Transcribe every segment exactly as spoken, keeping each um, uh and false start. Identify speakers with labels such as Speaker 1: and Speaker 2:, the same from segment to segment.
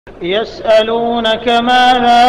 Speaker 1: يسألونك ماذا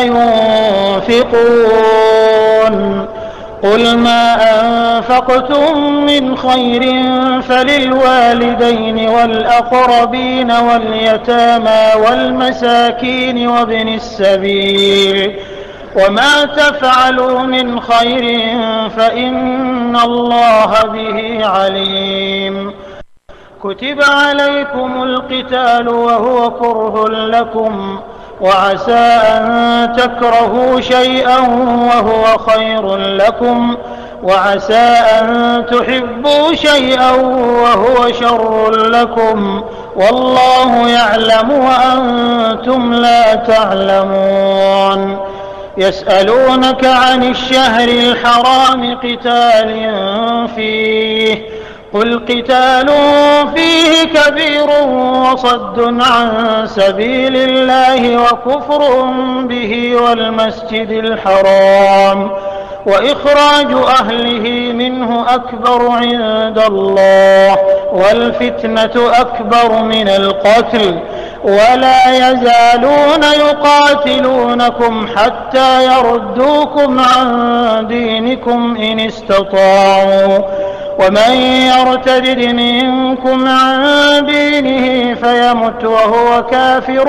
Speaker 1: ينفقون قل ما أنفقتم من خير فللوالدين والأقربين واليتامى والمساكين وابن السبيل وما تفعلوا من خير فإن الله به عليم. كتب عليكم القتال وهو كره لكم وعسى أن تكرهوا شيئا وهو خير لكم وعسى أن تحبوا شيئا وهو شر لكم والله يعلم وأنتم لا تعلمون. يسألونك عن الشهر الحرام قتال فيه قل قتال فيه كبير وصد عن سبيل الله وكفر به والمسجد الحرام وإخراج أهله منه أكبر عند الله والفتنة أكبر من القتل ولا يزالون يقاتلونكم حتى يردوكم عن دينكم إن استطاعوا ومن يرتد منكم عن دينه فيمت وهو كافر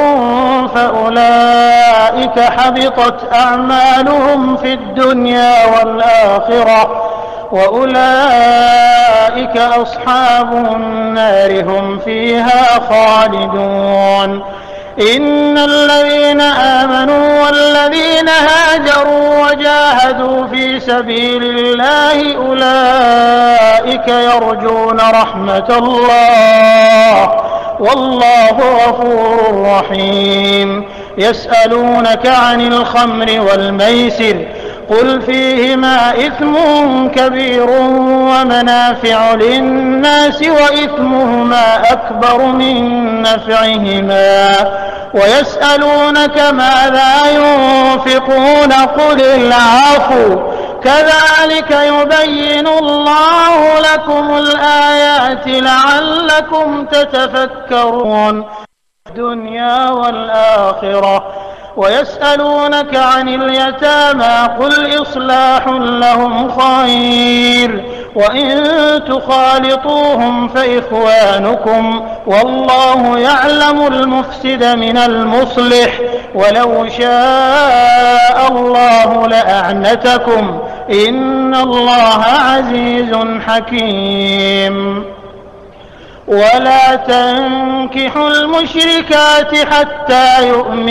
Speaker 1: فأولئك حبطت أعمالهم في الدنيا والآخرة وأولئك أصحاب النار هم فيها خالدون. إن الذين آمنوا والذين هاجروا وجاهدوا في سبيل الله أولئك يرجون رحمة الله والله غفور رحيم. يسألونك عن الخمر والميسر قل فيهما إثم كبير ومنافع للناس وإثمهما أكبر من نفعهما ويسألونك ماذا ينفقون قل العفو كذلك يبين الله لكم الآيات لعلكم تتفكرون الدنيا والآخرة. ويسألونك عن اليتامى قل إصلاح لهم خير وإن تخالطوهم فإخوانكم والله يعلم المفسد من المصلح ولو شاء الله لأعنتكم إن الله عزيز حكيم. ولا تنكحوا المشركات حتى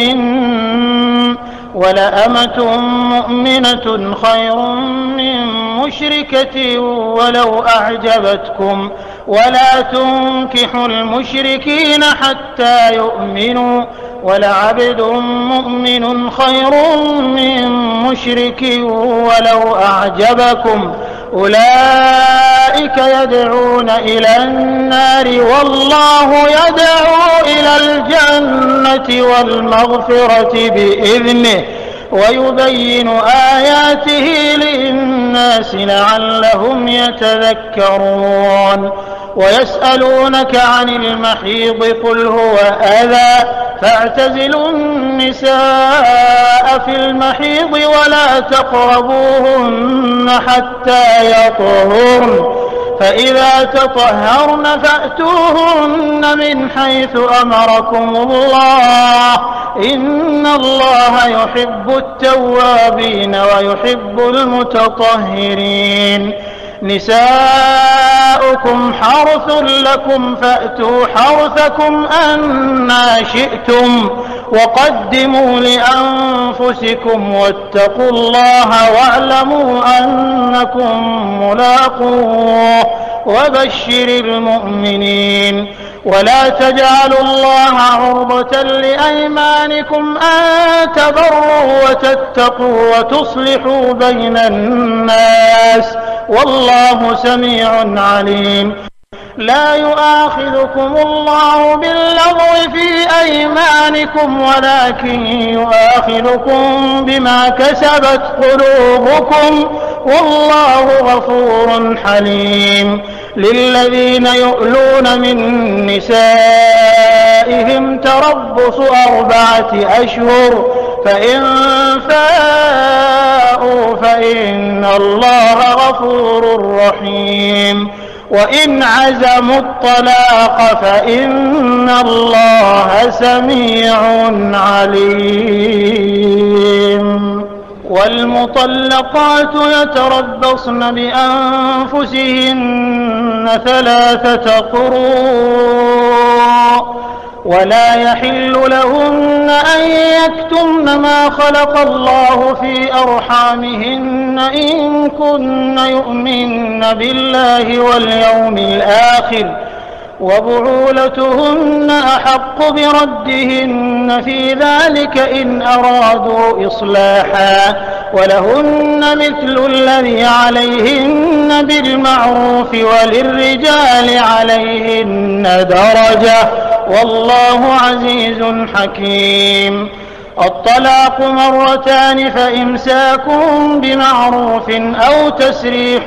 Speaker 1: يؤمنن ولأمة مؤمنة خير من مشركة ولو أعجبتكم ولا تنكحوا المشركين حتى يؤمنوا ولعبد مؤمن خير من مشرك ولو أعجبكم أولئك يدعون إلى النار والله يدعو إلى الجنة والمغفرة بإذنه ويبين آياته للناس لعلهم يتذكرون. ويسألونك عن المحيض قل هو أذى فاعتزلوا النساء في المحيض ولا تقربوهن حتى يطهرن فإذا تطهرن فأتوهن من حيث أمركم الله إن الله يحب التوابين ويحب المتطهرين. نساؤكم حرث لكم فأتوا حرثكم أنى شئتم وقدموا لأنفسكم واتقوا الله واعلموا أنكم ملاقوه وبشر المؤمنين. ولا تجعلوا الله عرضة لأيمانكم أن تبروا وتتقوا وتصلحوا بين الناس والله سميع عليم. لا يؤاخذكم الله باللغو في أيمانكم ولكن يؤاخذكم بما كسبت قلوبكم والله غفور حليم. للذين يؤلون من نسائهم نسائهم تربص أربعة أشهر فإن فاءوا فإن الله غفور رحيم وإن عزموا الطلاق فإن الله سميع عليم. والمطلقات يتربصن بأنفسهن ثلاثة قروء ولا يحل لهن أن يكتمن ما خلق الله في أرحامهن إن كن يؤمن بالله واليوم الآخر وبعولتهن أحق بردهن في ذلك إن أرادوا إصلاحا ولهن مثل الذي عليهن بالمعروف وللرجال عليهن درجة والله عزيز حكيم. الطلاق مرتان فإمساك بمعروف أو تسريح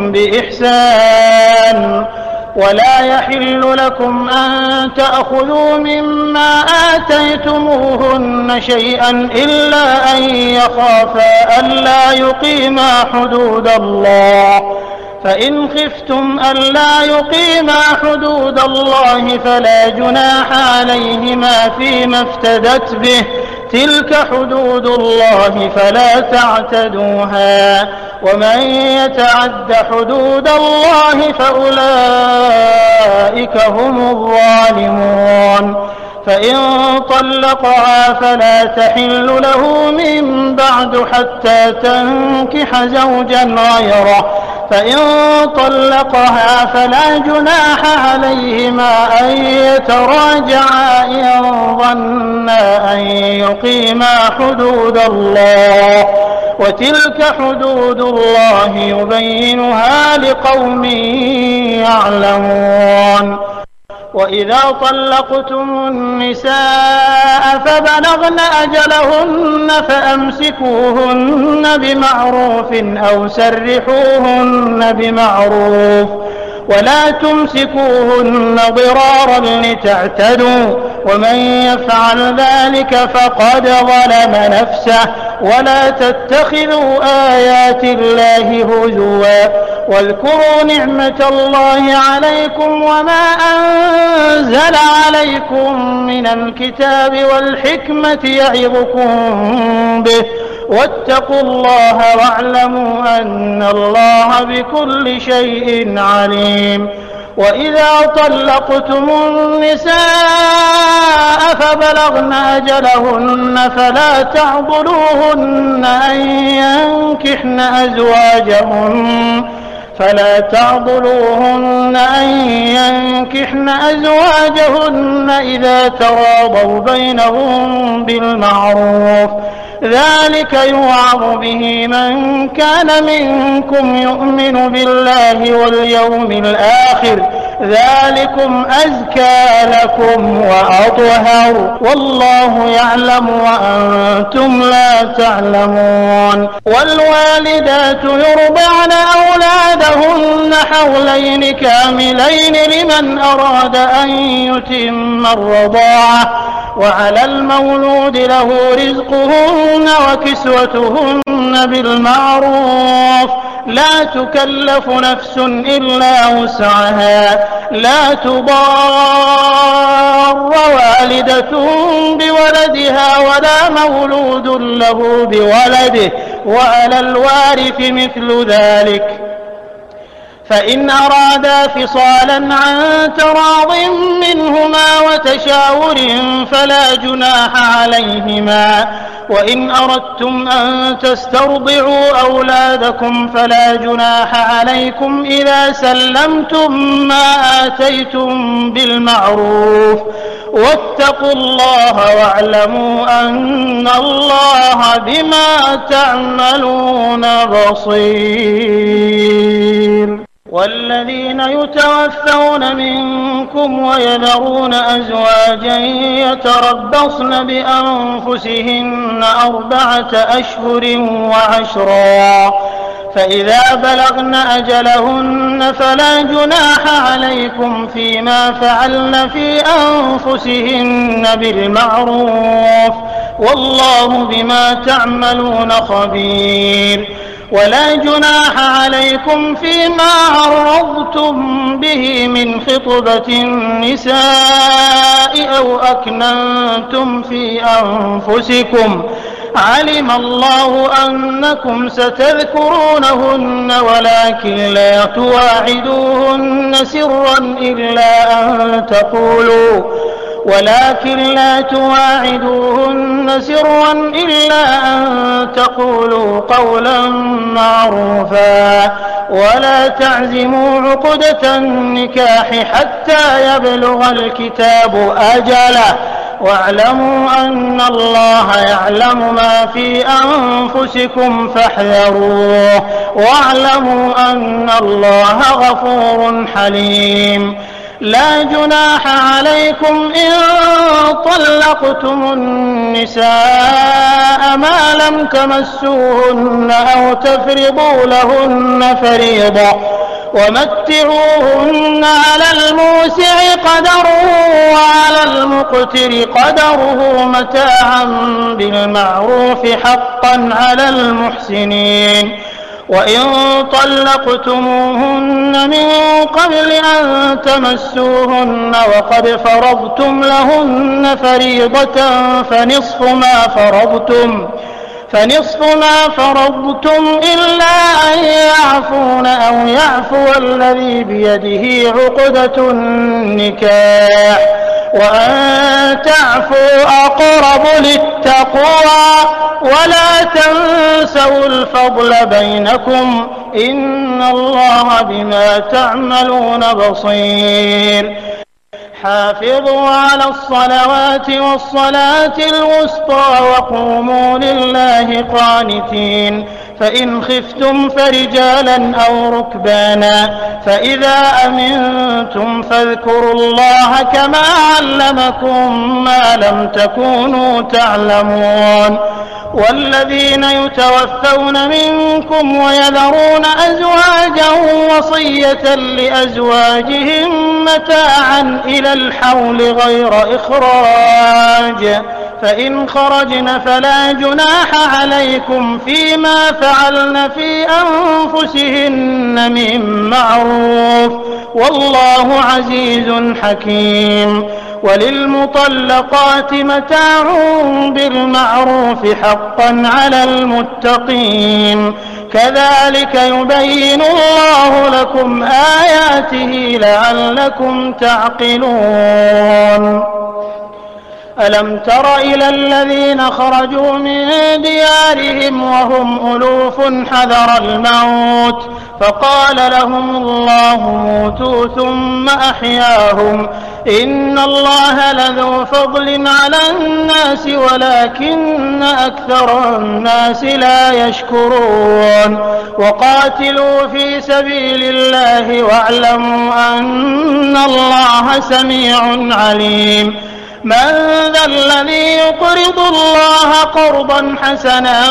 Speaker 1: بإحسان ولا يحل لكم أن تأخذوا مما آتيتموهن شيئا إلا أن يخافا ألا يقيما حدود الله فإن خفتم ألا يقيما حدود الله فلا جناح عليهما فيما افتدت به تلك حدود الله فلا تعتدوها ومن يتعد حدود الله فأولئك هم الظالمون. فإن طلقها فلا تحل له من بعد حتى تنكح زوجا غيره فإن طلقها فلا جناح عليهما أن يتراجعا إن ظنا أن يقيما حدود الله وتلك حدود الله يبينها لقوم يعلمون. وإذا طلقتم النساء فبلغن أجلهن فأمسكوهن بمعروف أو سرحوهن بمعروف ولا تمسكوهن ضرارا لتعتدوا ومن يفعل ذلك فقد ظلم نفسه ولا تتخذوا آيات الله هزوا واذكروا نعمة الله عليكم وما أنزل عليكم من الكتاب والحكمة يعظكم به واتقوا الله واعلموا أن الله بكل شيء عليم. وإذا طلقتم النساء فبلغن أجلهن فلا تعضلوهن أن ينكحن أزواجهن فلا تعضلوهن أن ينكحن أزواجهن إذا تراضوا بينهم بالمعروف ذلك يوعظ به من كان منكم يؤمن بالله واليوم الآخر ذلكم أزكى لكم وأطهر والله يعلم وأنتم لا تعلمون. والوالدات يرضعن أولادهن حولين كاملين لمن أراد أن يتم الرضاعة وعلى المولود له رزقهن وكسوتهن بالمعروف لا تكلف نفس إلا وسعها لا تضار والدة بولدها ولا مولود له بولده وعلى الوارث مثل ذلك فإن أرادا فصالا عن تراض منهما وتشاور فلا جناح عليهما وإن أردتم أن تسترضعوا أولادكم فلا جناح عليكم إذا سلمتم ما آتيتم بالمعروف واتقوا الله واعلموا أن الله بما تعملون بصير. والذين يتوفون منكم ويذرون أزواجا يتربصن بأنفسهن أربعة أشهر وعشرا فإذا بلغن أجلهن فلا جناح عليكم فيما فعلن في أنفسهن بالمعروف والله بما تعملون خبير. ولا جناح عليكم فيما عرضتم به من خطبة النساء أو أكننتم في أنفسكم علم الله أنكم ستذكرونهن ولكن لا تواعدوهن سرا إلا أن تقولوا ولكن لا تواعدوهن سرا إلا أن تقولوا قولا معروفا ولا تعزموا عقدة النكاح حتى يبلغ الكتاب أجله واعلموا أن الله يعلم ما في أنفسكم فاحذروه واعلموا أن الله غفور حليم. لا جناح عليكم إن طلقتم النساء ما لم تمسوهن أو تفرضوا لهن فريضة ومتعوهن على الموسع قدره وعلى المقتر قدره متاعا بالمعروف حقا على المحسنين. وإن طلقتموهن من قبل أن تمسوهن وقد فرضتم لهن فريضة فنصف ما فرضتم فنصف ما فرضتم إلا أن يعفون أو يعفو الذي بيده عقدة النكاح وأن تعفوا أقرب للتقوى ولا تنسوا الفضل بينكم إن الله بما تعملون بصير. حافظوا على الصلوات والصلاة الوسطى وقوموا لله قانتين. فإن خفتم فرجالا أو ركبانا فإذا أمنتم فاذكروا الله كما علمكم ما لم تكونوا تعلمون. والذين يتوفون منكم ويذرون أزواجا وصية لأزواجهم متاعا إلى الحول غير إخراج فإن خرجن فلا جناح عليكم فيما فعلن في أنفسهن من معروف والله عزيز حكيم. وللمطلقات متاع بالمعروف حقا على المتقين كذلك يبين الله لكم آياته لعلكم تعقلون. ألم تر إلى الذين خرجوا من ديارهم وهم ألوف حذر الموت فقال لهم الله موتوا ثم أحياهم إن الله لذو فضل على الناس ولكن أكثر الناس لا يشكرون. وقاتلوا في سبيل الله واعلموا أن الله سميع عليم. من ذا الذي يقرض الله قرضا حسنا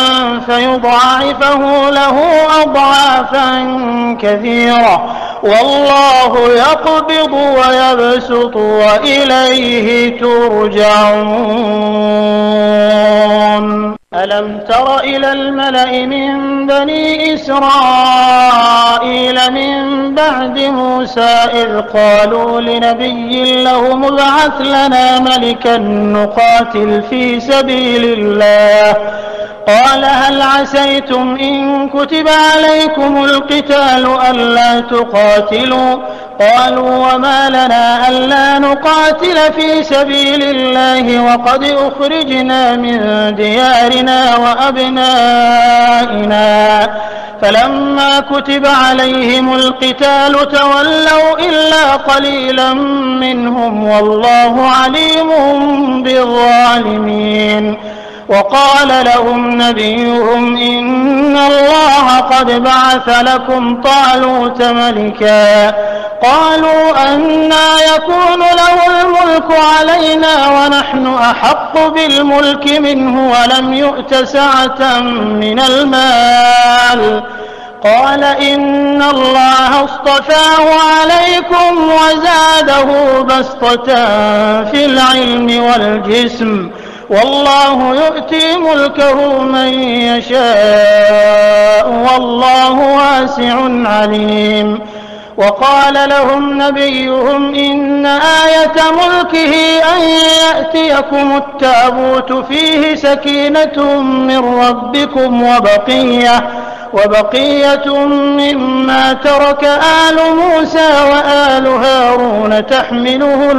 Speaker 1: فيضاعفه له أضعافا كثيرة والله يقبض ويبسط وإليه ترجعون. ألم تر إلى الملأ من بني إسرائيل من بعد موسى إذ قالوا لنبي له ابعث لنا ملكا نقاتل في سبيل الله قال هل عسيتم إن كتب عليكم القتال ألا تقاتلوا قالوا وما لنا ألا نقاتل في سبيل الله وقد أخرجنا من ديارنا وأبنائنا فلما كتب عليهم القتال تولوا إلا قليلا منهم والله عليم بالظالمين. وقال لهم نبيهم إن الله قد بعث لكم طالوت ملكا قالوا أنى يكون له الملك علينا ونحن أحق بالملك منه ولم يؤت سعة من المال قال إن الله اصطفاه عليكم وزاده بسطة في العلم والجسم والله يؤتي ملكه من يشاء والله واسع عليم. وقال لهم نبيهم إن آية ملكه أن يأتيكم التابوت فيه سكينة من ربكم وبقية وبقية مما ترك آل موسى وآل هارون تحمله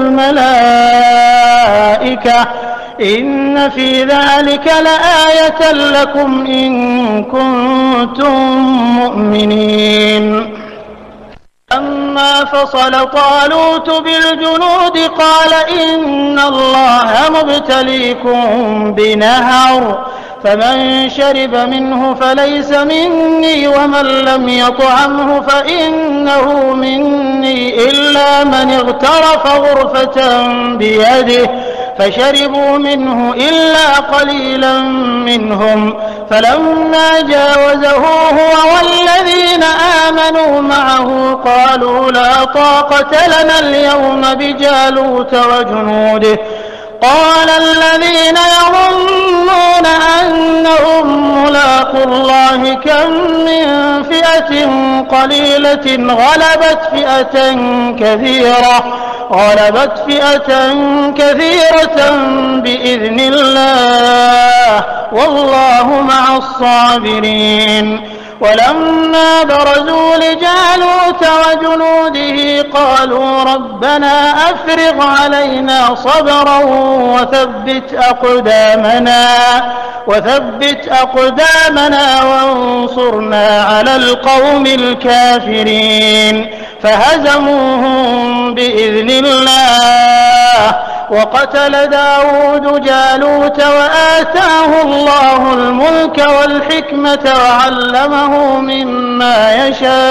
Speaker 1: الملائكة إن في ذلك لآية لكم إن كنتم مؤمنين. لما فصل طالوت بالجنود قال إن الله مبتليكم بنهر فمن شرب منه فليس مني ومن لم يطعمه فإنه مني إلا من اغترف غرفة بيده فشربوا منه إلا قليلا منهم فلما جاوزه هو والذين آمنوا معه قالوا لا طاقة لنا اليوم بجالوت وجنوده قال الذين يظنون أنهم ملاقو الله كم من فئة قليلة غلبت فئة كثيرة غلبت فئة كثيرة بإذن الله والله مع الصابرين. ولما برزوا لجالوت وجنوده قالوا ربنا أفرغ علينا صبرا وثبت أقدامنا وثبت أقدامنا وانصرنا على القوم الكافرين فهزموهم بإذن الله وقتل داود جالوت وآتاه الله الملك والحكمة وعلمه مما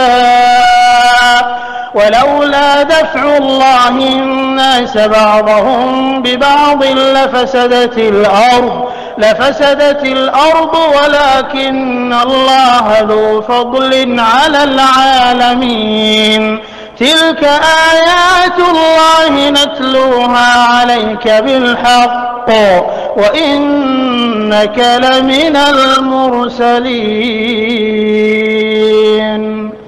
Speaker 1: يشاء ولولا دفع الله الناس بعضهم ببعض لفسدت الأرض لفسدت الأرض ولكن الله ذو فضل على العالمين. تلك آيات الله نتلوها عليك بالحق وإنك لمن المرسلين.